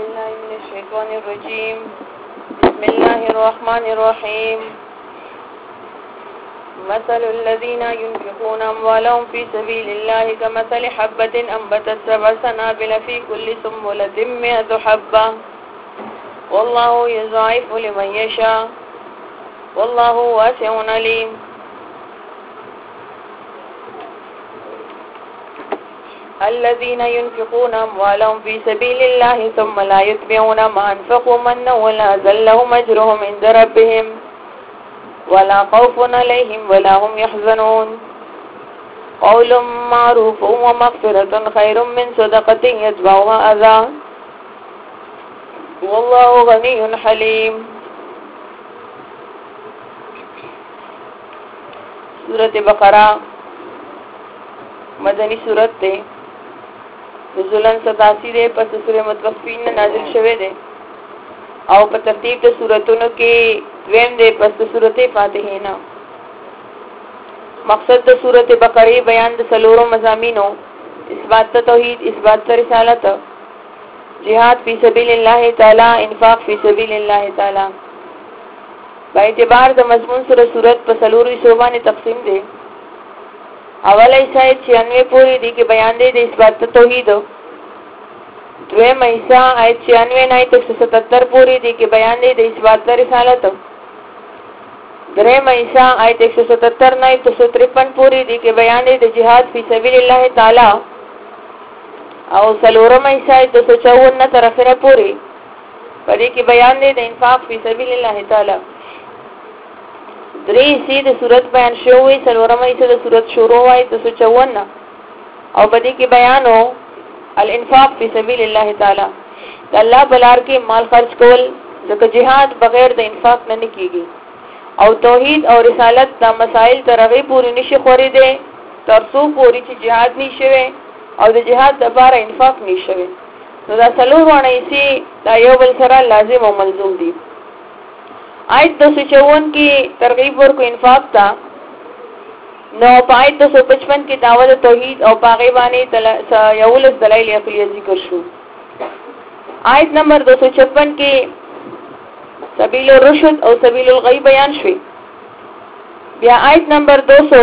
بالله من الشيطان الرجيم. بسم الله الرحمن الرحيم. مثل الذين ينفقون أموالهم في سبيل الله كمثل حبة أنبتت 7 سنابل في كل سنبلة 100 حبة والله يضاعف لمن يشاء والله واسع عليم. الذين ينفقون أموالهم في سبيل الله ثم لا يتبعون ما أنفقوا منا ولا أذى لهم أجرهم عند ربهم ولا خوف عليهم ولا هم يحزنون. قول معروف ومغفرة خير من صدقة يتبعها أذى والله غني حليم. سورة بقرہ مدنی سورت تے نزولن 87 دے پس سورہ متوفین نازل شوه دے او په ترتیب د سورتونو کې دویم دے پس د سورته فاتحه نه. مقصد د سورته بقره بیان د سلورو مضامینو اثبات توحید، اثبات رسالت، جهاد فی سبیل الله تعالی، انفاق فی سبیل الله تعالی. با اعتبار د مضمون سره سورت په سلورو حصوبانه تقسیم دے. اول ایسا 96 پوری دی که بیان دے د اثبات توحید. دویم ایسا آیت 96 نه 177 پوری دی که بیان دے د اثبات رسالت. دریم ایسا آیت 177 نه 153 پوری دی که بیان دے د جهاد فی سبیل الله تعالی. او سلورم ایسا 254 نه تر اخره پوری پدې کې بیان دے د انفاق فی سبیل الله تعالی. درې سي د صورت بیان شوی، سلورمه ایسه د صورت شروع وای 254 او بدی کې بیانو الانفاق فی سبیل الله تعالی. د الله بلار کې مال خرج کول ځکه jihad بغیر د انفاق نه کیږي. او توحید او رسالت دا مسائل ترغه پوری نشي خوري دي ترڅو پوری چې jihad نشوي او د jihad لپاره انفاق نشوي. نو دا سلورونه ایسي دا یو بل سره لازم او ملزوم دي. آیت 254 کی ترغیب ورکو انفاق تا نو پا آیت 255 کی دعوت توحید او پاغیبانی یولس دلائل عقلیه ذکر شو. آیت نمبر 256 کی سبیل الرشد او سبیل الغی بیان شوی. بیا آیت نمبر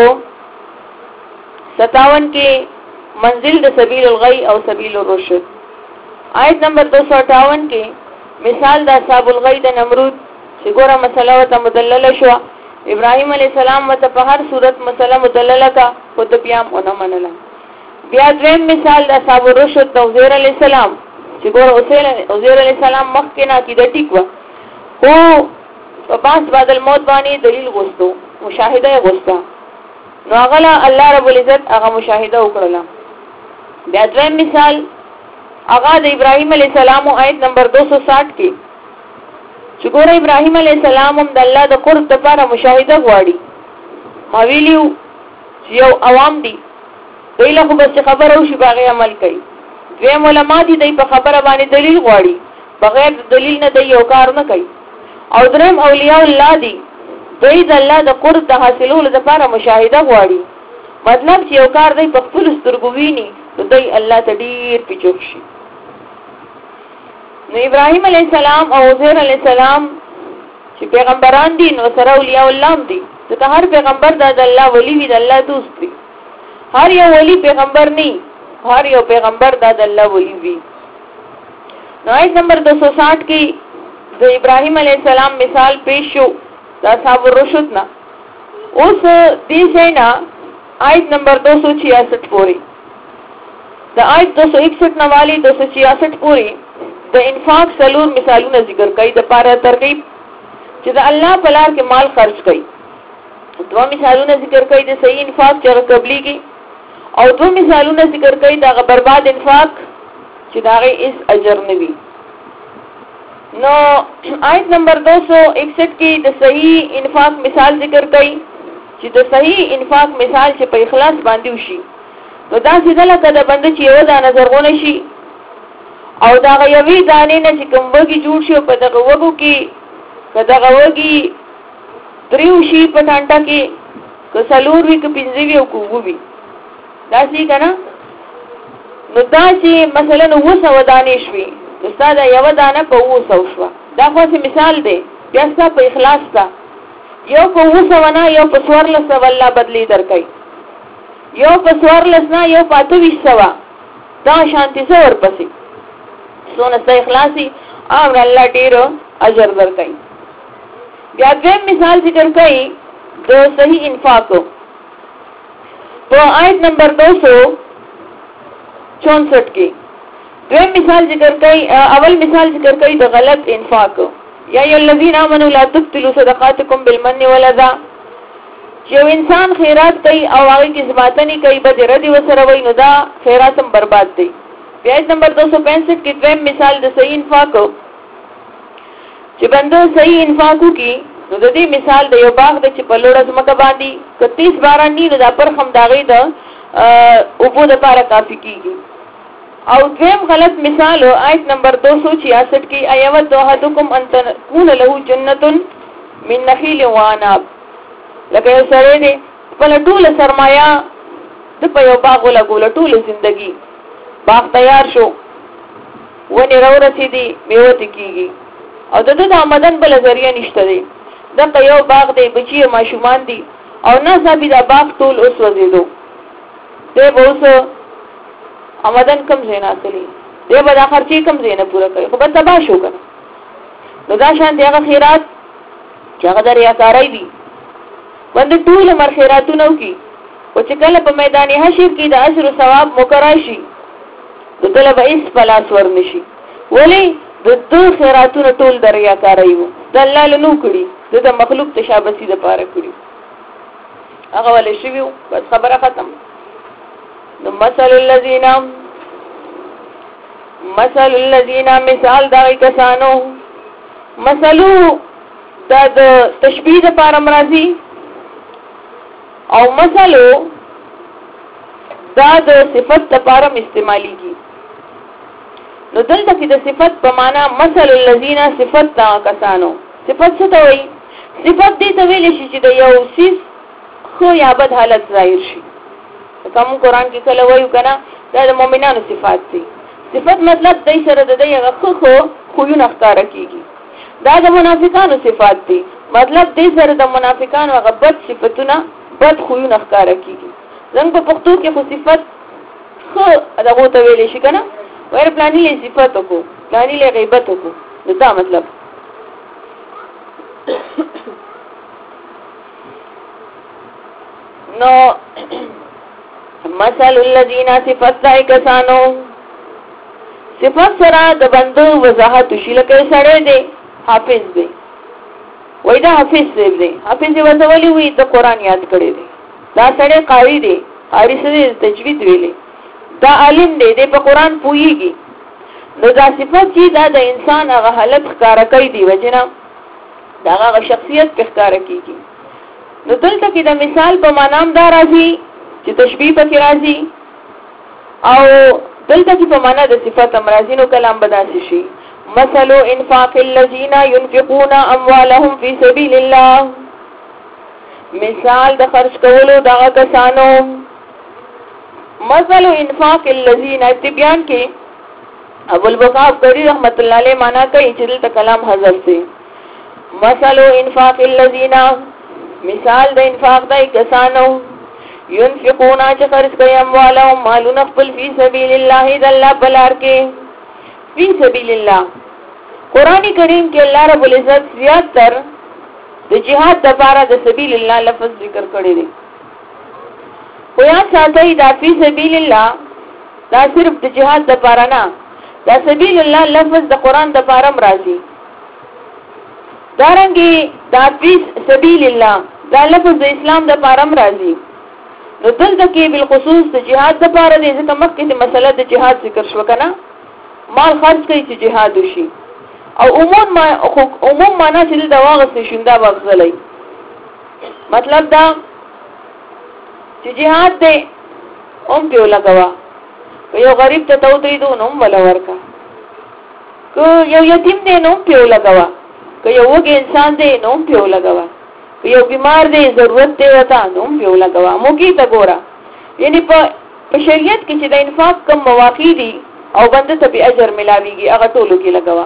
257 کی منزل د سبیل الغی او سبیل الرشد. آیت نمبر 258 کی مثال د اصحاب الغی د نمرود چې ګوره مسله وته مدلله شو. ابراهیم علی السلام وته په هر صورت مسله مدلله کا خو ته بیا ونه منله. بیا دریم مثال د اصحاب الرشد د عزیر علی السلام چې ګوره عزیر علی السلام مخکې نه کیده ټیک و خو په باس بعد الموت باندې دلیل غوښتو، مشاهده غوښتا، نو هغه الله رب العزت هغه مشاهده وکړه. بیا دریم مثال هغه د ابراهیم علی السلام آیت نمبر 260 کې چې ګوره ابراهیم علی السلام هم د الله د قرب لپاره مشاهده غواړي. ما ویلیو چې یو عوام دي دوی له خو بس خبره وشي باغې عمل کوي. دویم علما دي دوی په خبره باندې دلیل غواړي، بغیر دلیل نه دوی یو کار نه کوي. او دریم اولیاء الله دي دوی د الله د قرب د حاصلولو لپاره مشاهده غواړي. مطلب چې یو کار دوی په خپل سترګو ویني نو دوی الله ته ډیر پیچوک شي. نو ابراهیم علیہ السلام او عزیر علیہ السلام چې پیغمبران دي نو سره اولیاء الله دي. ځکه هر پیغمبر د الله ولی وي، د الله دوست وي. هر یو ولی پیغمبر نه، هر یو پیغمبر د الله ولی وي. نو آیت نمبر 260 کې د ابراهیم علیہ السلام مثال پیش شو د اصحاب الرشد نه. اوس دې ځاینا آیت نمبر 266 پوری د آیت 261 نوالی 266 پوری د انفاق سلور مثالونه ذکر کوي د پاره ترغیب چې د الله په لار کې مال خرج کوي. دوه مثالونه ذکر کوي د صحیح انفاق چې قبلي کې، او دوه مثالونه ذکر کوي د برباد انفاق چې داغه هیڅ اجر نه وي. نو آیت نمبر 261 کې د صحیح انفاق مثال ذکر کوي چې د صحیح انفاق مثال چې په اخلاص باندې وشي. نو دا څنګه لکه د بنده چې یو دا نظرونه شي او دا غوي دانې نه چې کوم وګي جوړ شي په دغه وګو کې کداغه وګي دریو شي په ټانټه کې که سلور وی که پنځه وی او کووي دا څه کنه. نو دا چې مثلا 900 دانې شوي ستا دا یو دانه په 200 شوه. دا خو مثال دی، بیا ستا په اخلاص تا یو په 200 نه یو په 1400 والله بدلی درکوي، یو په 1400 نه یو په 2800 دا شانتی سره ورپسې څونه ستا اخلاصي امر الله ډیر اجر درکوي. بیا دویم مثال ذکر کوي د صحیح انفاق په آیت نمبر 264 کې. دویم مثال ذکر کوي، اول مثال ذکر کوي د غلط انفاق. یا ای الذین آمنوا لا تبطلوا صدقاتکم بالمن والأذى. یو انسان خیرات کوي او هغه کې زماتنی کوي بد ردی وسره وای نو دا خیرات هم برباد دی. بیا آیت نمبر 265 کې دویم مثال د صحیح انفاق چې بنده صحیح انفاق کوي نو د دې مثال د یو باغ د چې په لوړه ځمکه باندې 31 باران نه د پر خم داغې د اوبو د لپاره کافي کیږي. او دویم غلط مثال آیت نمبر 266 کې ایود احدکم ان تكون له جنۃ من نخیل وعناب. لکه یو سره دی خپل ټول سرمایا د په یو باغ لګول ټول ژوندۍ باغ تیار شو ونی راورسېدي میوه کیږي او د آمدن بل ذریعہ نشته دی. دغه یو باغ دی بچي ماشومان دي او نه صاحب دا باغ ټول اوس وزیدو دی به اوس آمدن کم زینا اصلي دی به دا خرچي کم زینا پورا کوي خو بس تبا شو کنه. نو دا شان دی هغه خیرات چې هغه د ریاکارۍ دي باندې ټول مر خیراتونه کوي او چې کله په میدان حشر کې د اجر او ثواب مقرر شي د طلب ایس پلاس ورنشي ولی د دو خیراتونه ټول د ریاکارۍ وو د الله له نو کړی د مخلوق تشابسي د پاره کړی هغه ولې شویو بس خبره ختم. نو مثل الذين مثال دا کسانو مثلو دا د تشبیه د پاره مرضی او مثلو دا د صفت د پاره استعمالي کی. نو دلته کې د صفت په معنا مثل الذين صفت دا کسانو. صفت څه ته وایي؟ صفت دې ته ویل شي چې د یو سیس خو یا بد حالت ظاهر شي. کوم قرآن کې کله وایو کنه دا د مؤمنانو صفات دي. صفت مطلب دای سره د دې هغه خو یو نختاره کیږي. دا د منافقانو صفات دي مطلب دې سره د منافقانو هغه بد صفاتونه بد خو یو نختاره کیږي. زنګ په پښتو کې خو صفت خو دغه ته ویل شي کنه وير پلاني له صفاتو کو پلاني له غیبتو کو دا مطلب. نو مثل الذين صفات دای کسانو صفات سره د بندو وضاحت شي لکه سره دی حافظ دی وای دا حافظ دی حافظ وځولي وي د قران یاد کړی دی. دا سره قاری دی قاری سره تجوید ویلي دا عالم دی د قران پوهیږي. نو دا صفات چې دا د انسان هغه حالت ښکارا کوي دی وجنه دا هغه شخصیت په ښکارا کیږي. نو دلته کې د مثال په معنی دا راځي چې تشبیه پکې راځي او دلته کې په معنا د صفات امرازینو کلام بداسي شي. مثل انفاق الذين ينفقون اموالهم في سبيل الله. مثال د خرج کولو دغه کسانو. مثل انفاق الذين تبيان کې ابو البقاء قری رحمت الله علیه معنا کوي چې دلته کلام حذف دی. مثل انفاق الذين مثال د انفاق دای کسانو ينفقون چې خرج کوي اموالهم مالونه خپل فی سبیل الله د الله بلار کې فی سبیل الله. قران کریم کې الله رب العزت زیات تر د جهاد د لپاره د سبیل الله لفظ ذکر کړی دی. خو یا ساتي دا فی سبیل الله دا صرف د جهاد د لپاره نه دا سبیل الله لفظ د قران د لپاره راځي. دارنګي دا فی سبیل الله دا لفظ د اسلام د لپاره راځي. نو دلته کې بالخصوص د جهاد د لپاره د ځکه مکه د مسله د جهاد ذکر شو کنه مال خرج کوي چې جهاد وشي او عموم معنا چې د واغس شوندا بغزلای مطلب دا چې جهاد دې اوم په لګوا یو غریب ته توتې دو نو ولا ورکا کو یو یتیم دې نو په لګوا کو یو وګ انسان دې نو په لګوا یو بیمار دی ضرورت دی وتا نو یو لګوا موږی ته ګورا یعنی په شریعت کې چې د انفاق کم مواقع دي او بنده ته به اجر ملاويږي هغه ټولو کې لګوا.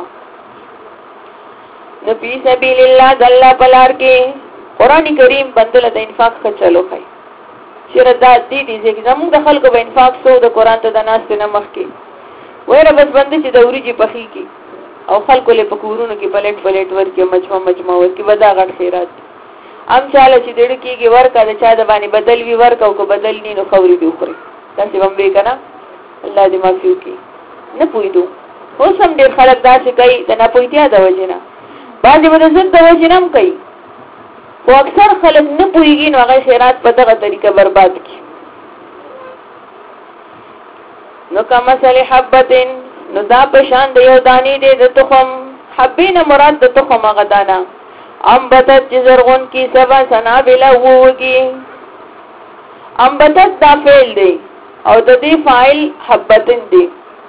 نو فی سبیل الله د الله په لار کې قران کریم بندل د انفاق خچلو کوي. شردا دي چې زموږ د خلکو په انفاق سو د قران ته د ناس نه مخ کې وایره بس بنده چې د اوریجی پخې کې او خلکو له پکورونو کې پلیټ ورکې مجمع ورکې ودا غټ خیرات ام چاله چې دړ کېږي ورکا د چا د باندې بدل وی ورکا او کو بدل ني نو خوري دی خوري تاسو هم به کنه الله دې معفو کی نه پویدو اوس هم ډېر خلک دا چې کوي د نه پویتیا د وجنه باندې ورزت د وجنه هم کوي او اکثر خلک نه پویږي نو هغه خیرات په دغه طریقه برباد کی. نو کما صلی حبتن نو دا پشان د یو دانی دې د تخم حبین مراد د تخم هغه دانا امبتت جزرغن کی سبا سنابلا ووگی امبتت دا فعل دی او د دې فاعل حبتن دی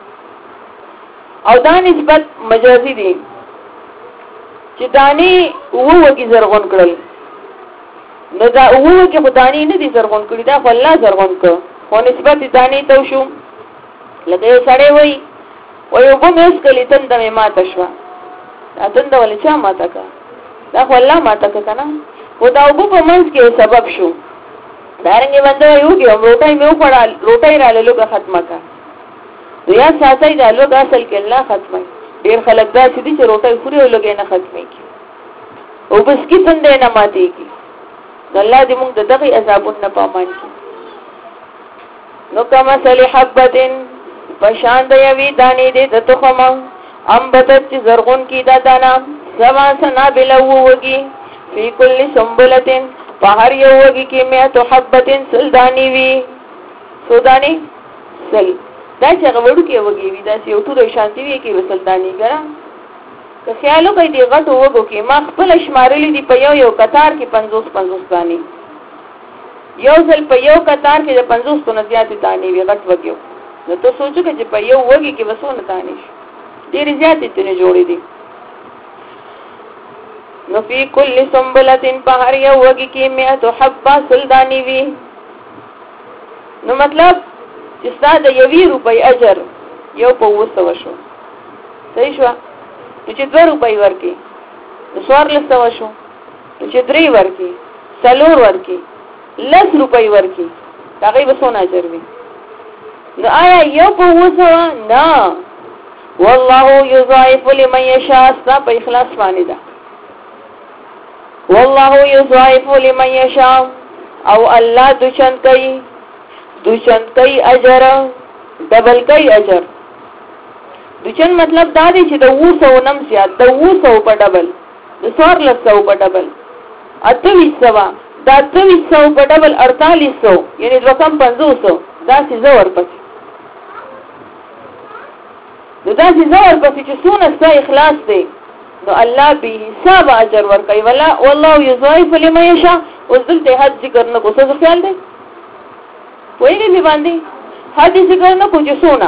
او دا نسبت مجازی دی چې دانی ووگی زرغن کړل نو دا ووگی خدانی نه دی زرغن کړی دا خو الله زرغن کړ خو نسبت دانی تو شو لکه یو سړی وای یو کوم اس کلی تند مې ماته شو اتند ولې چا ماته کا دا خو الله ماته کنه او دا وګ په منځ کې سبب شو دارنګ باندې یو کې روټای مې وړل روټای را لږه ختمه کا یا ساتي دا لږه اصل کې الله ختمه ډیر خلک دا چې دي چې روټای خوري او لږه نه ختمه کی او بس کې څنګه نه ماتي کی الله دې موږ دغه عذابونه نه پامان کی. نو کما صلی حبتن پشان د یوی دانی دې د تخم امبتت چې زرغون کی دا دانا سوا سنا بلو وگی فی کل سنبلتن پہر یو وگی کی میتو حبتن سلدانی وی سودانی سل دا چه غوڑو کی وگی وی دا سی اوٹو دا شانتی وی کی وسلدانی گرا که خیالو کئی دی غټو وگو کی ما خپل شمارلی دی پا یو کتار کی 50 دانی یو سل پا یو کتار کی دا 50 تو نزیاتی دانی وی غټ وگیو نو تو سوچو که چه پا یو وگی کی وسو نتانیش دیر زیادی تنی جوڑی دی. نو فی کل سنبلتن پہر یو وگی کی میتو حبا سلدانی وی نو مطلب چستا دا یوی روپی اجر یو پا وستو شو صحیح شو نو چه 2 روپی ورکی نو 14 شو نو چه 3 ورکی سلور ورکی 10 روپی ورکی تاقی بسون اجر وی نو آیا یو پا وستو نا والله یضاعف لمن یشاء استا پا اخلاص فانی دا والله یضاعف لمن یشاء او الله دوچند کئی اجر ڈبل کئی اجر دوچند مطلب دا دی چې د 200 نم زیاد د 200 په ډبل د 1400 په ډبل 2800 دا 2800 په ډبل 4800 یعنی رقم 500 دا څه زور پکې دا څه زور پکې چې څونه ستا اخلاص دی نو الله به حساب اجر ورکوي ولا والله یضاعف لمن یشاء وذلته حد ذکر نه کو څه خیال دی وایي می باندې حد ذکر نه کو چې سونا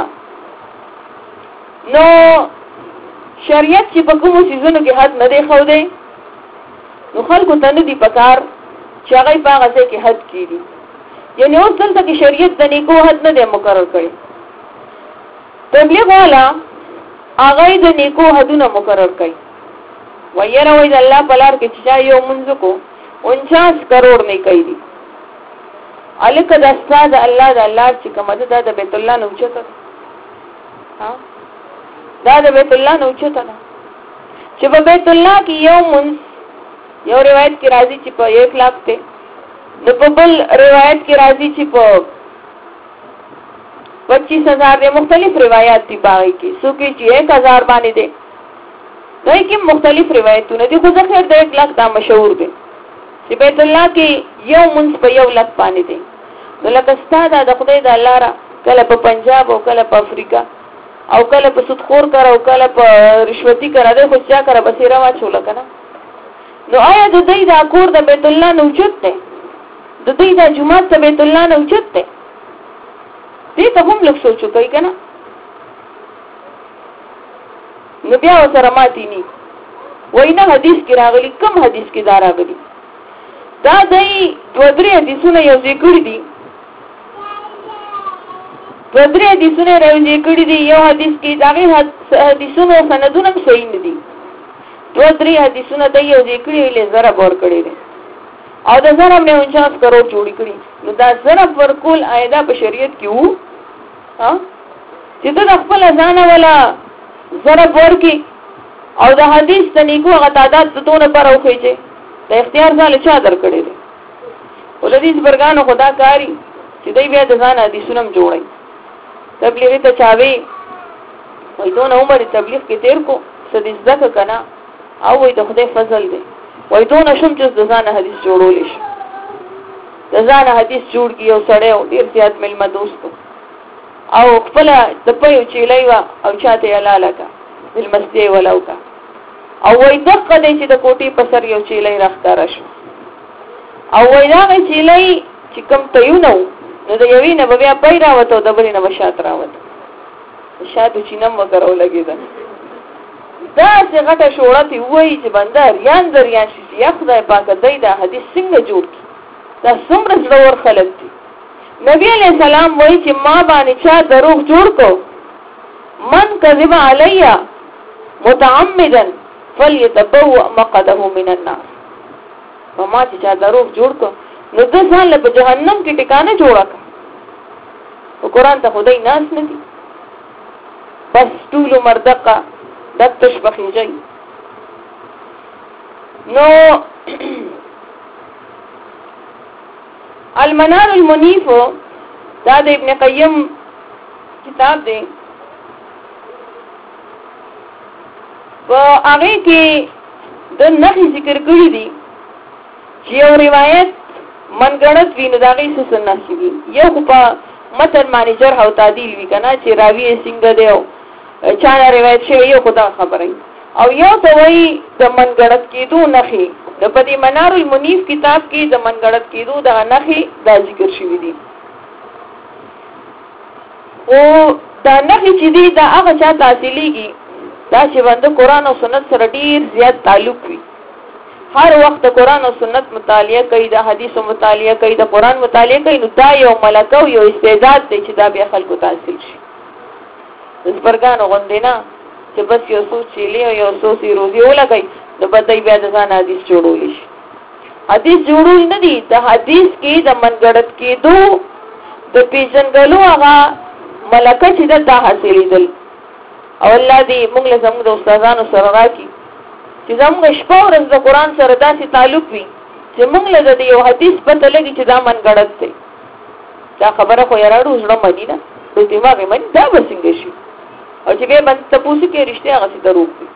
نو شریعت چې په کومو سيزونو کې حد نه دی خو دی نو خلکو ته نه دی پکار چې هغه په هغه ځای کې حد کړي یعنی اوس دلته کې شریعت د نیکو حد نه دی مقرر کړی تبلیغ والا هغه د نیکو حدونه مقرر کړي وایره وای د الله په لار کې چې یو منځ کو 49 کروڑ نه کوي دي الک د استاد الله د الله چې کومه ده د بیت الله نو چته ها دا د بیت الله نو چته چې په بیت الله کې یو منځ یو روایت کې راځي چې په 1 लाख ته نو په بل روایت کې راځي چې په 25,000 د مختلف روایت دي باقي کې سو کې چې 1000 باندې دي دای کې مختلف روایتونه دي خو ځکه د 1 लाख دا مشهور دي چې بیت الله کې یو منځ په 1 लाख باندې دي نو لکه ستاده د خدای د الله را کله په پنجاب او کله په افریقا او کله په سودخور کرا او کله په رشوتی کرا ده خو چا کرا بسیرا واچول کنه نو آیا د دې د کور د بیت الله نه اوچت ده د دې د جمعه د بیت الله نه اوچت ده دې ته هم لږ سوچو کوي کنه نو بیا سره ماتي ني وینا حدیث کې راغلي کم حدیث کې دا راغلي دا دای 2-3 حدیثونه یو ذکر دي په درې حدیثونه راوځي کړي دي. یو حدیث کې داغه حدیثونو سندونه صحیح نه دي. دوه درې حدیثونه د یو ذکرې له زره بور کړي دي او د زره نه 49 کروڑ جوړی کړي. نو دا زره ورکول آیدا په شریعت کې وو ها چې د خپل ځان ولا زره ورکی او د حدیث تنیکو هغه تعداد ستونه پر اوخی چې د اختیار ځاله چا درکړي دي. ولدي برګانو خدا کاری چې دوی بیا د ځان حدیثونه جوړي. تبلیغ ته چاوي وای دون عمر تبلیغ کې تیر کو سدي زکه کنا او وای د خدای فضل دی وای دون شم چې د ځان حدیث جوړول شي. د ځان حدیث جوړ کیو سړی او ډیر زیات ملما دوستو او خپل د پيو چیلای وا او چاته یلاله کا بالمستی ولو کا او وای دغه دې چې د کوټي په سر یو چیلای راخاره شو او وای دا چیلای چې کم تیو نو نو د یوې نه بیا پای راوته د بلې نه بشات راوته شاته چې نم وکړو لګیدا دا چې غټه شوړته وای چې بندر یان دریان شي یا خدای پاک دای دا حدیث څنګه جوړ کی دا څومره زړور خلک دي. نبی علیہ السلام وای چې ما باندې چا دروغ جوړ کو من کذب علیا متعمدا فليتبوأ مقعده من النار. ما چې چا دروغ جوړ کو نو د ځان له جهنم کې ټکانه جوړه کا. او قران ته خدای ناس نه دي بس طول مردقه دتش بخیجی. نو المنار المنیف دا د ابن قیم کتاب دی. په هغه کې د نخي ذکر کړی دی چې یو روایت منګړت ویني دا غي څه نشي وي. یو په متن مانیجر او تعدیل وی کنه چې راوی څنګه دیو چا روایت شوی یو خدا خبره او یو ته وی د منګړت کېدو نخي د پدی منار المنیف کتاب کې د منګړت کېدو د نخي دا ذکر شوی دی. او دا نخي چې دی دا هغه چا تحصیلیږي دا چې باندې قران او سنت سره ډیر زیات تعلق وي. هر وخت قران او سنت مطالعه کوي، د حدیثو مطالعه کوي، د قران مطالعه کوي، نو دا یو ملکه او یو استعداد دی چې دا بیا خلکو تحصیل شي. د سپرګانو غوندینا چې بس یو څو چيلي او یو څو سی روزي ولګي نو بدای بیا د ځان حدیث جوړول شي. حدیث جوړول نه دي، د حدیث کې د منګړت کېدو د پیژنګلو هغه ملکه چې دا حاصلېدل. او الله دې موږ له زموږ د استادانو سره راکړي چې زموږ شپه ورځ د قران سره داسې تعلق وي چې موږ له دې یو حدیث پته لګي چې دا منګړت دی. دا خبره خو یراړو زړه مدي نه په دماغ باندې دا وسنګ شي او چې به باندې تاسو کې رښتیا هغه څه دروغ دي.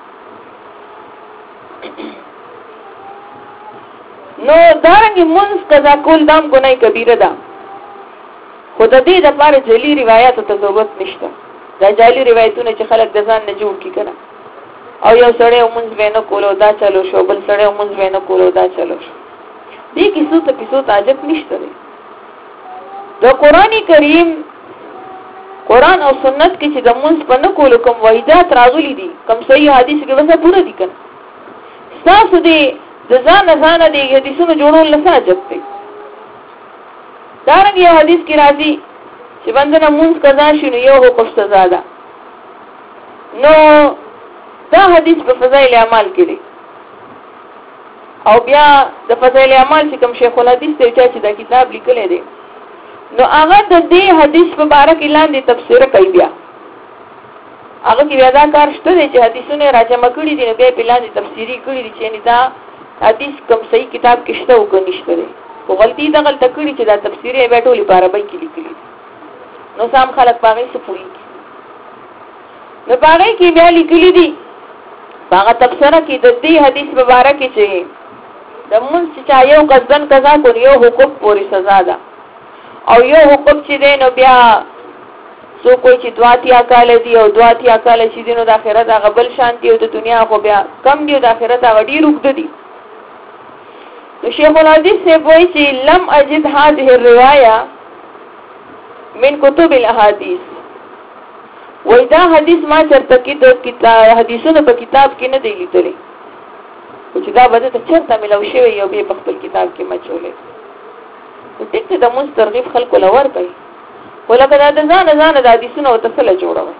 نو دارنګه مونږ قضا کول دام ګناي کبیره ده. خود دې د پاره جلی روایت ته ضرورت نشته. دا جعلی روایتونه چې خلک د ځان نه جوړ کی کړه او یو سړی مونږ وینو کولو دا چلو شو، بل سړی مونږ وینو کولو دا چلو شو. دې کیسو ته عجب نشته دی. د قران کریم قران او سنت کې چې د مونږ په نه کولو کوم وایدات راغلي دي، کوم صحیح حدیث کې وسه پوره دي کنه. تاسو دې د ځان دې حدیثونو جوړول نه عجب دی. دا رنګ یو حدیث کې راځي چې باندې مونږ قضا شنو یو حکم سزا ده. نو دا حدیث په فضائل اعمال کې دی او بیا د فضائل اعمال چې کوم شیخ الحدیث ته چې دا کتاب لیکل دی نو هغه د دې حدیث په اړه کې لاندې تفسیر کوي. بیا هغه کې بیا دا کار شته چې حدیثونه راجمع کړي دي، بیا په لاندې تفسیری کړي دي چې دا حدیث کوم صحیح کتاب کې شته او کو نشته دی. او غلطي دا غلطه کړي چې دا تفسیری به ټولې په عربی کې لیکلي. نو سام خلک باغې څه پوي نو باغې کې بیا لیکلي دي هغه تفسیره کې د دې حدیث مبارک چې د مونږ چې یو قصدن قضا کو یو حکم پوری سزا ده او یو حکم چې دی نو بیا سو کوئی چې دواتیا کال دی او دواتیا کال چې دینو د آخرت هغه بل شانتی او د دنیا خو بیا کم دی او د آخرت هغه ډیر وګد دي. نو شیخ الحدیث سے وایي چې لم اجد هذه الروايه من کتب الاحاديث. وای دا حدیث ما چرته کې د کتاب حدیثونو په کتاب کې نه دی لیدلی چې دا به ته چرته ملو شوی یو به په خپل کتاب کې مچولې. ټیک ته د مونږ ترغیب خلکو لور کوي ولکه دا د ځان د حدیثونو او تسله جوړوي.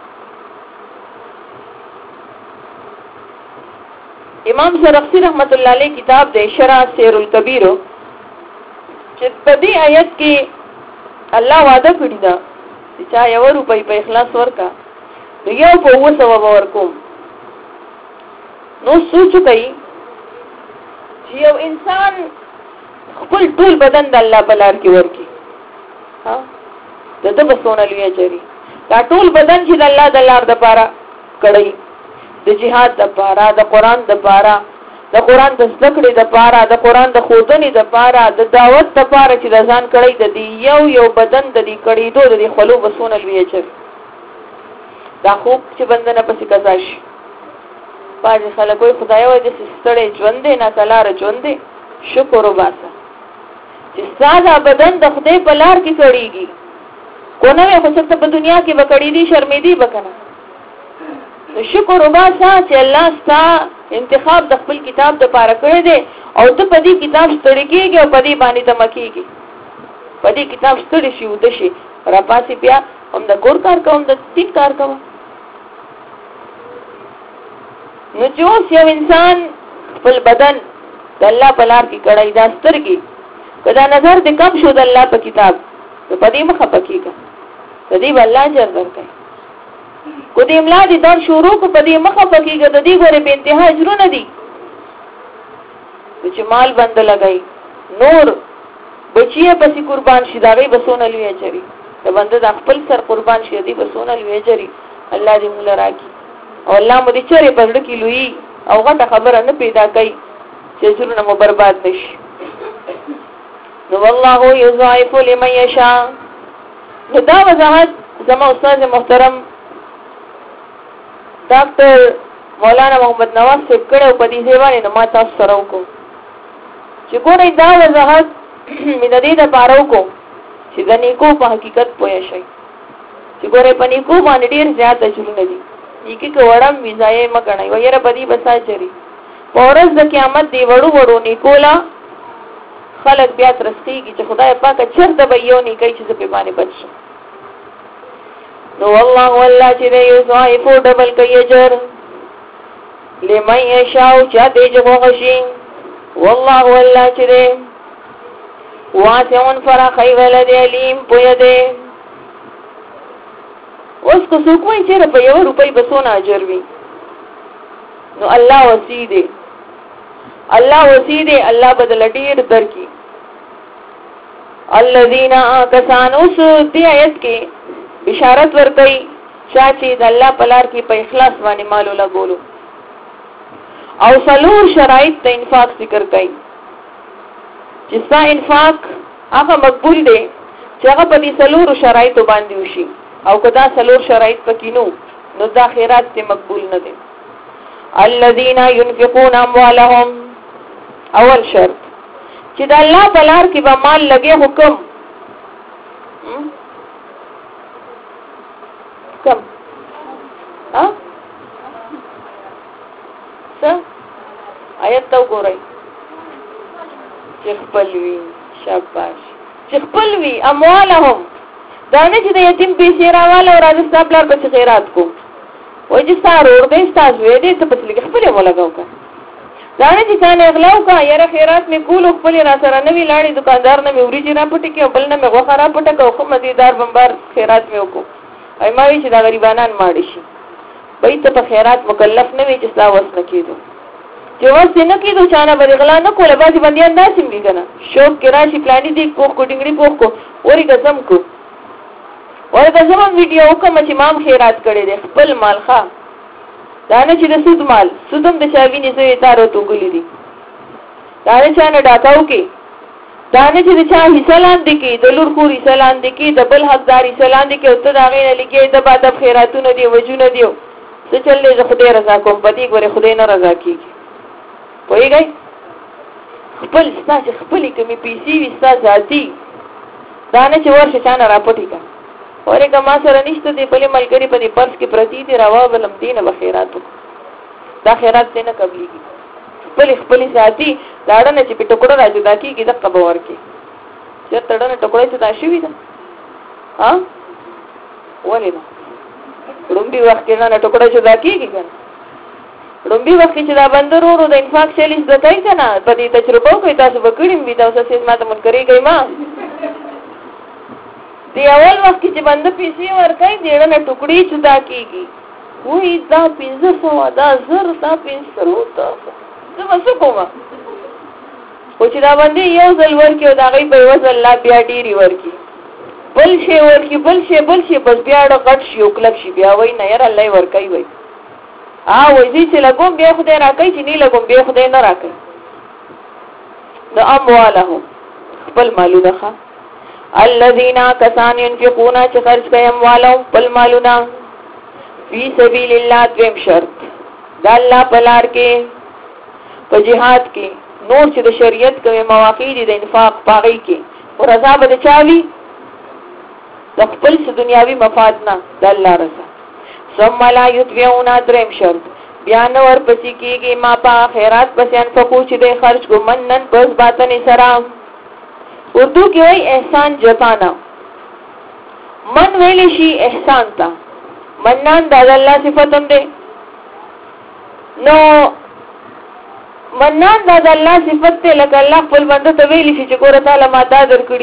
امام سرخسی رحمت الله علیه کتاب د شرح سیر الکبیر چې په دې آیت کې الله وعده کړی دا چې چا یو روپۍ په اخلاص ورکا یو په وسو ورکوم. نو سوچ کوي چې یو انسان خپل ټول بدن د الله په لار کې ورکی ها دته بسونه لوي چری دا ټول بدن چې د الله د لار د پاره کړی د جهاد د پاره د قران د پاره د قران د ذکرې د پاره د قران د خودنې د پاره د دعوت د پاره چې د ځان کړی د دې یو بدن د دې کړی دوه د خلو بسونه لوي چری دا خوب چې بندنه پسې کزاش باج خلک وي خدای وای د ستړي ژوند نه کلار ژوند شکر وباسه چې ساده بدن د خدای په لار کې کړیږي کو نه خو څه په دنیا کې وکړې دي شرمېدي وکنه. نو شکر وباسه چې الله ستا انتخاب د خپل کتاب د پاره کړی دی او ته په دې کتاب ستړي کېږي او په دې باندې ته مکیږي په دې کتاب ستړي شي ود شي را پاسې بیا هم د کور کار کوم د دې کار کوم. نو چې یو انسان خپل بدن د الله په لار کې کړی دا سترګي کدا نظر دې کم شو د الله په کتاب په دې مخه پکېږي د دې الله جر درکې کو دې املا دې در شروع کو په دې مخه پکېږي د دې غره په انتها اجرونه دي چې مال بند لګای نور بچیه پسې قربان شي داغي بسونه لوي چری د بنده د خپل سر قربان شي دې بسونه لوي چری الله دې مولا راکي او الله مو دې چره پرړ کې لوی او غټه خبره نه پیدا کوي چې زړه مو برباد نشي. نو والله یضاعف لمن یشاء. نو دا وضاحت زما استاد محترم ډاکټر مولانا محمد نواز صاحب کړو په دې ځوانه نو ما تاسو سره وکړو چې ګورې دا وضاحت مې د دې لپاره وکړو چې د نیکو په حقیقت پوه شئ چې ګورې په نیکو باندې ډیر زیات اجرونه دي نیکی کو وړم ویزای مګنای ويره بدی بسا چری پورز د قیامت دی وړو نیکولا خلق بیا ترسخیږي چې خدای پاک چرته به یو نیکی چې په باندې بچ. نو والله والله چې یو ضعیفو ډبل کوي اجر لمن یشاء چا دې جوغشي والله والله چې واسعون فرخی ولد علیم پوی دې. اوس کو څوک وایي چې په یو روپۍ بسونه اجر وي نو الله وسی دی الله بدل ډیر درکې. الذين كسانوا دې آیت کې بشارت ورکړي چې د الله په لار کې په اخلاص باندې مالو لګولو او څلور شرایط د انفاق ذکر کړي چې ستا انفاق هغه مقبول دی چې هغه په دې څلور شرایط باندې وشي او کدا څلور شرایط پکې نو دا خیرات ته مقبول نه دي. الذين ينفقون اموالهم اول شرط چې د الله په لار کې به مال لګي حکم کم ها څه آیت تو ګورئ چې خپلوي شاباش چې خپلوي اموالهم دا نه چې د یتیم پیسې راواله او راځي خپل لار په خیرات کو وای چې ستاره ور دې تاسو دې ته په لګي خپل مو لګاو کا دا نه چې څنګه اغلاو کا یاره خیرات می کول خپل را سره نوی لاړې دکاندار نه می ورې را پټه کې بل نه می غوخه را پټه کو خو مزیدار بمبار خیرات می وکړو ای ما وی چې دا غریبانان ماړي شي وای ته په خیرات مکلف نه وي چې سلا وس نه کېدو چې وس نه کېدو چانه به غلا نه کوله بازي بنديان داسې می کنه شوق کرا شي پلاني دي کو کوټنګړي پوک کو اوري قسم کو ورته زموږ ویډیو کوم چې مام خیرات کړي دي خپل مال ښا دا نه چې د سود مال سودم د چاوي نه زوی تارو تو ګلې دي دا نه چانه ډاکاو کې دا نه چې د چا حصہ لاندې کې د لور خوري حصہ لاندې کې د بل حقدار حصہ لاندې کې او ته دا غي نه لګي د بعد خیراتونه دی وجونه دی څه چلې زه خدای رضا کوم پدې ګوره خدای نه رضا کیږي پوهیږئ خپل ستاسو خپل کمی پیسې وستا ذاتی دا نه چې ورشه چانه راپټی کا اورګه ما سره نشته دی بلې ملګری په دې پرس کې پرتی دی راوا بلم دینه بخیراتو دا خیرات نه قبليږي خپل ذاتی داړه چې په ټکړه راځي دا کیږي د قبر کې چې تړنه ټکړه څه تاسو وی دا ها ولې نه لومبي وخت کې نه ټوکړه جدا کیږي کنه لومبي وخت کې چې دا بندرورو د انفاق چلیس د کوي کنه په دې تجربه کوي تاسو وکړم وي تاسو سیس ماته منکرې کوي ما دی اول وخت چې بند پیسې ورکای دیړه نه ټوکړي جدا کیږي وې دا 1500 دا زر دا 500 وته څه وسه کومه او چې دا باندې یو ځل ورکی او دا غي په وځل الله بیا ډیری ورکی بل شي ورکی بل شي بس بیا ډ غټ شي او کلک شي بیا وای نه ير الله ورکای وای وای چې لګوم بیا خدای راکای چې نه لګوم بیا خدای نه راکای د اموالهم خپل مالونه الذين كسان ينفقون چې خرج کوي اموالهم خپل مالونه فی سبیل الله دویم شرط دا الله پلار کې په jihad کې نور چې د شریعت کوي مواقع دي د انفاق پاغي کې او رضا به چاوي د خپل دنیاوي مفاد نه د الله رضا ثم لا يتبعون دریم شرط بیان ور پسې کېږي ما په خیرات پسې انفقو چې د خرج کو منن بس باطن سره اردو کې وای احسان جتانا من ویل شي احسان تا منان د الله صفاتم ده نو منان د الله صفت ته لکه الله خپل بنده ته ویل شي چې ګوره تعالی ما دا درکړي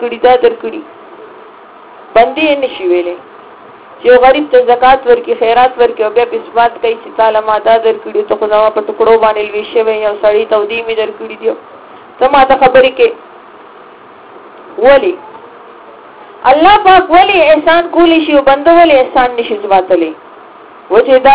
بندي نشي ویلې چې غریب ته زکات ورکي خیرات ورکي او بیا په اثبات کوي چې تعالی ما دا درکړي ته خدای په ټکړو باندې لويشه وي او سړی ته ودی می درکړي دی ته ما ته خبرې کې ولی الله پاک ولی احسان کولی شي او بنده ولی احسان نشي ځواتلې وجه دا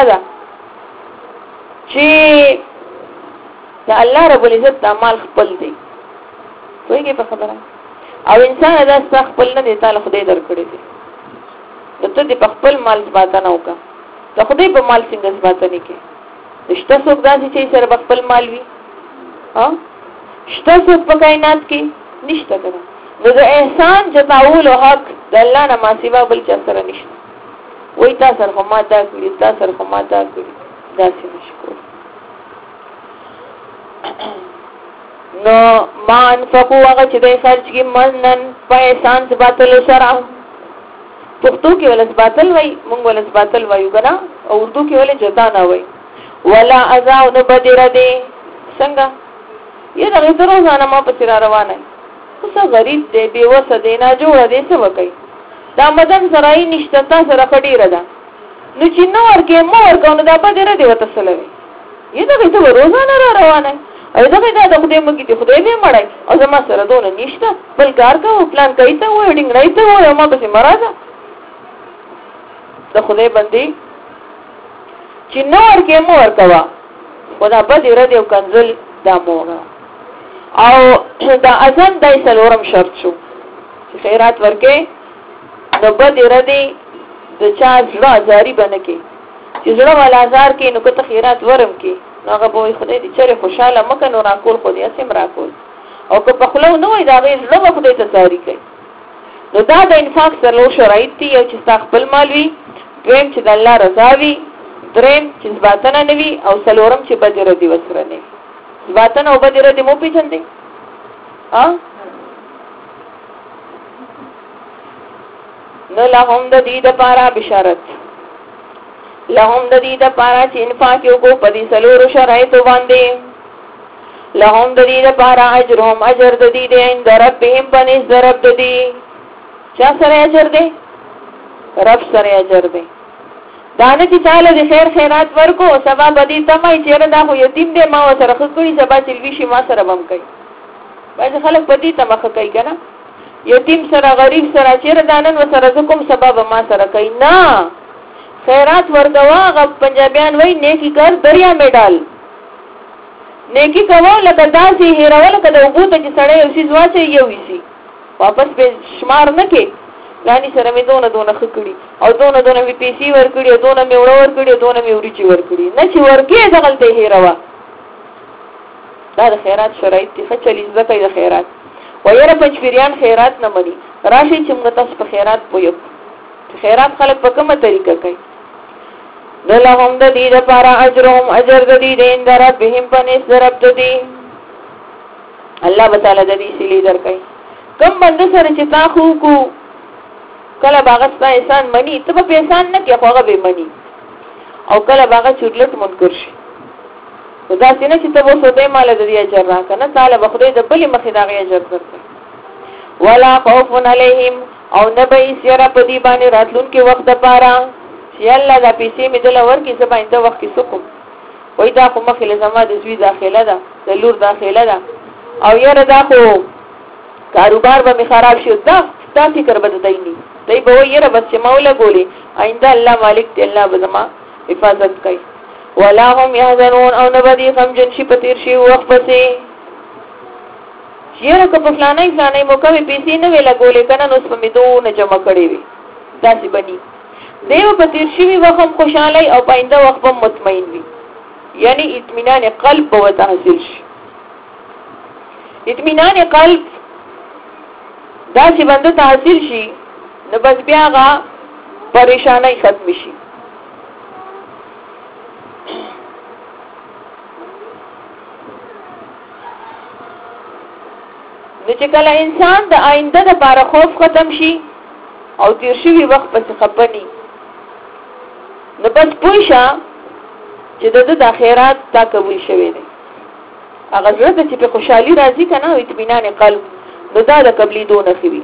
چې دا الله رب العزت اعمال خپل دی وایي په خبره او انسان دا خپل نه دی تعالی خدای درکړي دی نو ته دې په خپل مال ځواتنه وکړه ته خدای په مال څنګه ځواتنه کې نشته څوک داسې چې سره خپل مال وي ها شته څوک په کائنات کې نشته کنه نو د احسان جتاول او حق د الله نه ما سیوا بل چا سره نشته وای تاسو سره ما دا کړی تاسو سره ما دا کړی دا څه نشکو نو ما انفقو هغه چې د خرج کې منن په احسان باطل سره پښتو کې ولس باطل وای مونږ ولس باطل وایو کنه او اردو کې ولې جتا نه وای ولا ازاو نو بدر دي څنګه یې دغه تر ځانه ما په سر روانه اوسه غریب دی بیوسه دی نه جوړ دی څه وکي دا مدن سرای نشته سره کډیره ده نو چې نو ورکه مو ورکونه دا په ډیره دی وته سلوي یې دغه ته روزانه روانه ای دغه دا د خدای مګي دی خدای به مړای او زما سره دونه نشته بل کار کوو پلان کوي ته وډینګ نه ته و ما به مرزه د خدای باندې چې نو ورکه مو ورکوا خدا په ډیره دی کنزل دا مورا او دا اذن دای سلورم شرط شو چې خیرات ورکه نو بد ردی د چا زړه ازاری بنکې چې زړه ولا ازار کې نو کته خیرات ورم کې هغه به خدای دې چیرې خوشاله مکه نو راکول خو دې اسیم راکول او که په خلو نو دا غي زړه خدای ته ساری کوي نو دا د انفاق سره شرایط دي او چې خپل مال وي دویم چې د الله رضا وي دریم چې ځباتنه نوي او سلورم چې بد ردی وسره نه ځباتنه او بد ردی مو پیژندې نو لهم د دې د پارا بشارت لهم د دې د پارا چې انفاق یو کو پدې سلور شرایط باندې لهم د دې د پارا اجرهم اجر د دې د عند ربهم بنس رب د دې چا سره اجر دی رب سره اجر دی دانه چې چاله د خیر خیرات ورکو سبا بدی تمای چیرې دا خو یتیم دی ما سره خکړی سبا چلوي شي ما سره بم کوي باندې خلک بدی تمخه کوي کنه یتیم سره غریب سره چیرې دانن وسره کوم سبب ما سره کوي نه خیرات ورکوا غ پنجابیان وای نیکی کر دریا میں ډال نیکی کوو لکه داسې هیرول کده وګته چې سړی اوسې ځواچي یو وسی واپس به شمار نه کې لانی سره مې دونه خکړي او دونه وی پیسي ورکړي او دونه مې وړ ورکړي او دونه مې ورچی ورکړي نه چې ورکې دغلته هیروا دا د خیرات شرایط دي خچلی زکه د خیرات وایره پنځپیران خیرات نه مني راشي چې موږ تاسو په خیرات پویو خیرات خلک په کومه طریقه کوي دلهم د دې لپاره اجرهم اجر د دې دین دربهم پنس درب د دې الله تعالی د دې سلی درکې کم بند سره چې تا خو کو کله باغ ستا احسان مني ته په احسان نه کې خو هغه به مني او کله باغ چورلټ منکر شي دا څنګه چې ته وو سوده مال د دې اجر را کنه تعالی بخدای د بلی مخې دا غي اجر درته ولا خوف علیهم او نبی سیرا پدی باندې راتلون کې وخت پاره چې الله دا پیسې می دل ور کې زما انده وخت کې سکم وای دا خو مخې زما د زوی داخله ده د لور داخله ده او یاره دا خو کاروبار به می خراب شي دا ستا فکر بد دی نه دی به یاره بس چې مولا ګولي آینده الله مالک دی الله به زما حفاظت کوي ولا هم يحزنون او نبدي غمجن شي پتیر شي وخت پسې چیرې که په فلانه موقع پیسې نه ویلا ګولې کنه نو سپمې دونه جمع کړې وي داسې بني دیو پتیر شي وخت هم خوشاله او پاینده وخت هم مطمئن وي یعنی اطمینان قلب به حاصل شي اطمینان قلب دا چې بنده ته حاصل شي نو بس بیا غا پریشانی ختم شي نو چې کله انسان د آینده د لپاره خوف ختم شي او تیر شوی وخت پس خپنی نو بس پوښه چې د خیرات تا قبول شوی دی هغه زړه چې په خوشحالي راځي کنه او اطمینان قلب نو دا د قبلي دونه خوي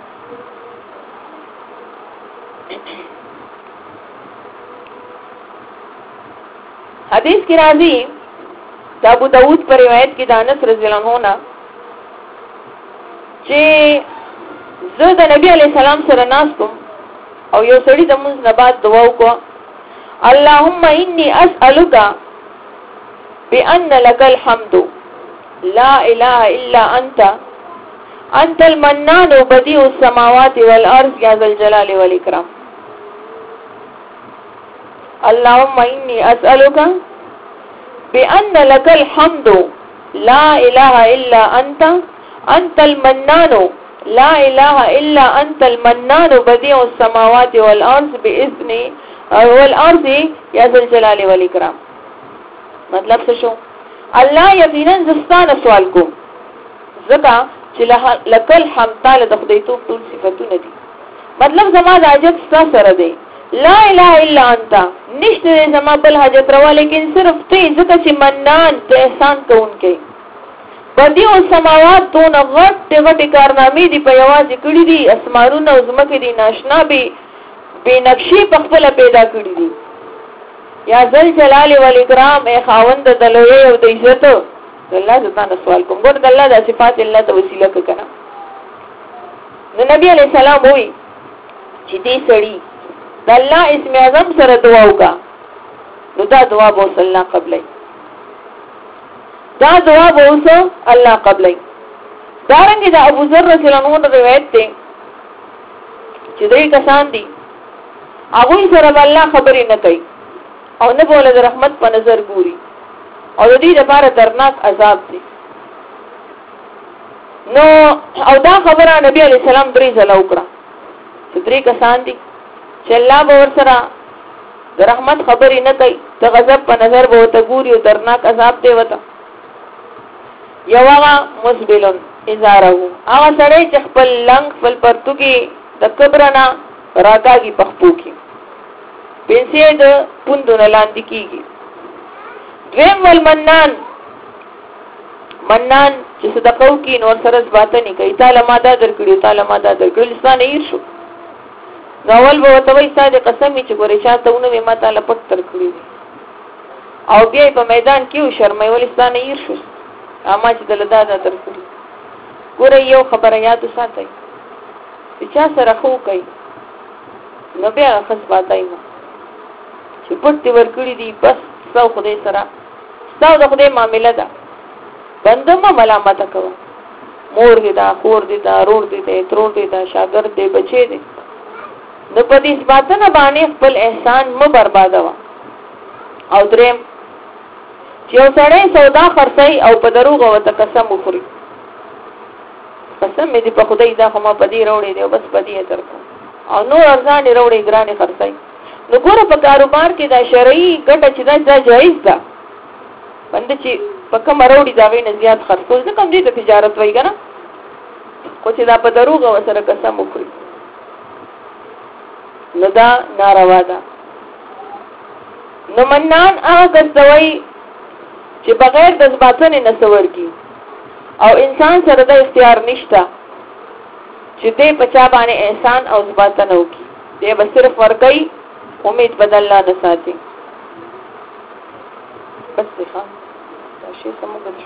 حدیث کی راضی ابو داود پر روایت کی دانس رضی اللہ عنہ چې زه د نبی علی سلام سره ناستم او یو سړی د موږ نه بعد دعا وکړه اللهم انی اسالک بان لك الحمد لا اله الا انت المنان بديع السماوات والارض يا ذا الجلال والاكرام اللهم انی اسالک بان لك الحمد لا اله الا انت المنان لا اله الا انت المنان بديع السماوات والارض باذن والارض يا ذا الجلال والاكرام مطلب څه شو الله یقینا زستانه سوال کوم زکه چې لکل حمد تعالی د خدای توپ ټول صفاتونه دي مطلب زما د حاجت سره دی لا اله الا انت نشته زما بل حاجت روا لیکن صرف ته ځکه چې منان ته احسان کوونکی بدیع السماوات دون غټ کارنامې دی په یوازې کړی دي اسمانونه او زمکه دي ناشنا به نقشې په خپل پیدا کړی دي یا ذل جلال والاکرام ای خاوند د لوی او د عزت الله تعالی سوال کوم ګور د الله د صفات الله ته وسیله کړه نو نبی علیہ السلام وی چې دې سړی د الله اسم اعظم سره دعا وکا نو دا دعا به الله قبلای دا دعا به الله قبلای دارنګه د ابو ذر رضی الله عنه روایت ده چې دوی کسان دي هغه سره الله خبرې نه کوي او نه بوله د رحمت په نظر ګوري او د دې لپاره درناک عذاب دی نو او دا خبره نبی علی السلام درې ځله وکړه چې درې کسان دي چې الله به ورسره د رحمت خبرې نه کوي د غضب په نظر به ته ګوري او درناک عذاب دی وته یو هغه مسبلون ازاره هغه سړی چې خپل لنګ خپل پرتګي د کبرنا راکاږي پخپو کې پیسې د پوندونه لاندې کیږي دویم ول منان چې صدقو کې نور سره ځباته نه کوي تعالی ما دا درکړي لسانه یې شو نوول به وته وي ساده قسم چې ګورې شاته ونه ما تعالی پټ ترکړي او بیا په میدان کې شرمای ول لسانه یې شو اما چې دلدا دا درکړي ګورې یو خبره یاد وساتئ چې چا سره خو کوي نو بیا خصباتای ما چې پټ ورکړي دي بس څو خدای سره څو د خدای معاملې ده بنده ما ملامت کوي مور دې دا خور دې دا رور دې ترور دې دا شاګرد دې بچي دې نو په دې ځباتنه باندې خپل احسان مو بربادوا او دریم چې اوسړې سودا خرڅي او په دروغ او قسم وخوري قسم دې په خدای دا خو ما په دې وروړي دې بس په دې ترکو او نو ارزان وروړي ګرانه خرڅي نو ګوره په کاروبار کې دا شرعي ګټه چې دا جایز ده بنده چې په کوم وروړي دا ویني زیات خرڅول ځکه کوم دې ته تجارت وایي کنه خو چې دا په دروغ او سره قسم وخوري نو دا ناروا ده. نو منان هغه کسوي چې بغیر د ځباتنې نه سور کی او انسان سره د اختیار نشته چې دې پچا باندې احسان او ځباتنه وکي، دې به صرف ورګي امید بدل الله نه ساتي. بس ښه دا شی سمو کړو.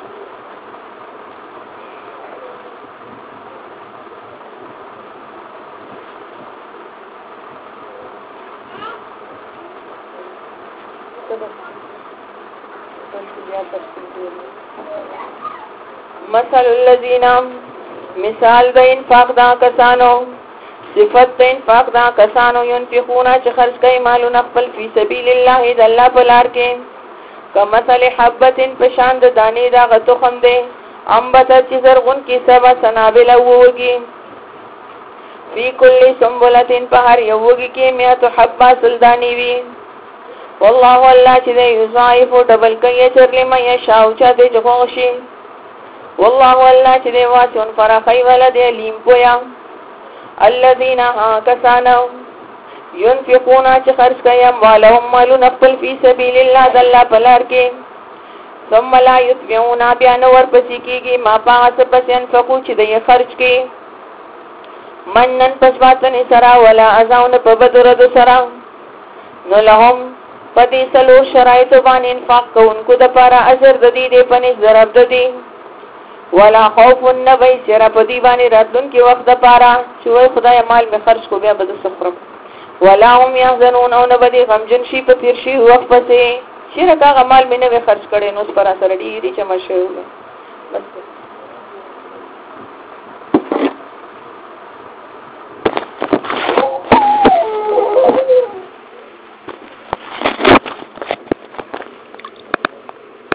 مثل الذین مثال د انفاق دا کسانو، صفت د انفاق دا کسانو ينفقون چې خرج کوي مالونه خپل فی سبیل الله د الله په لار کې، کمثل حبة پشان د دانې دا غتخم دی انبتت چې زرغون کې سبا سنابل ووږي فی کل سنبلة په هر یو وږي کې 100 حبه سلدانی وي. والله الله چې دی یضاعف ډبل کوي چرلی مې شاو چا دې جوړشي. والله الله چې دی واسع فرخی ولد لیم پویا. الذين كسانوا ينفقون چې خرج کوي اموالهم مالون خپل فی سبیل الله د الله په لار کې، ثم لا يتبعون بیا نو ورپسې کېږي ما پاس پس انفقو چې دی خرج کوي منن پسواتن سرا ولا ازاون په بدرد سرا، نو لهم پدې سلو شرایط باندې انفاق کوونکو د پاره اجر د دې په نس ضرب د دې ولا خوف النبي سره پدې باندې راتلون کې وخت د پاره چې وای خدای مال می خرج کو بیا بد سفرم ولا هم يحزنون او نبدي غمجن شي په تیر شي وخت پسې شرکا مال می نه خرج کړي نو پر اثر دې چې مشه بس